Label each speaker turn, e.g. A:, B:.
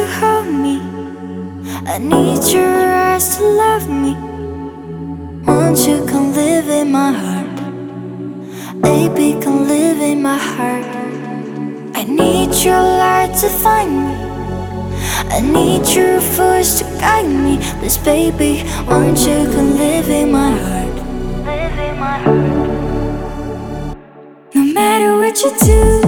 A: to hold me. I need your eyes to love me. Won't you come live in my heart? Baby, come live in my heart. I need your light to find me. I need your voice to guide me. Please, baby, won't you come live in my heart? Live in my heart. No matter what you do,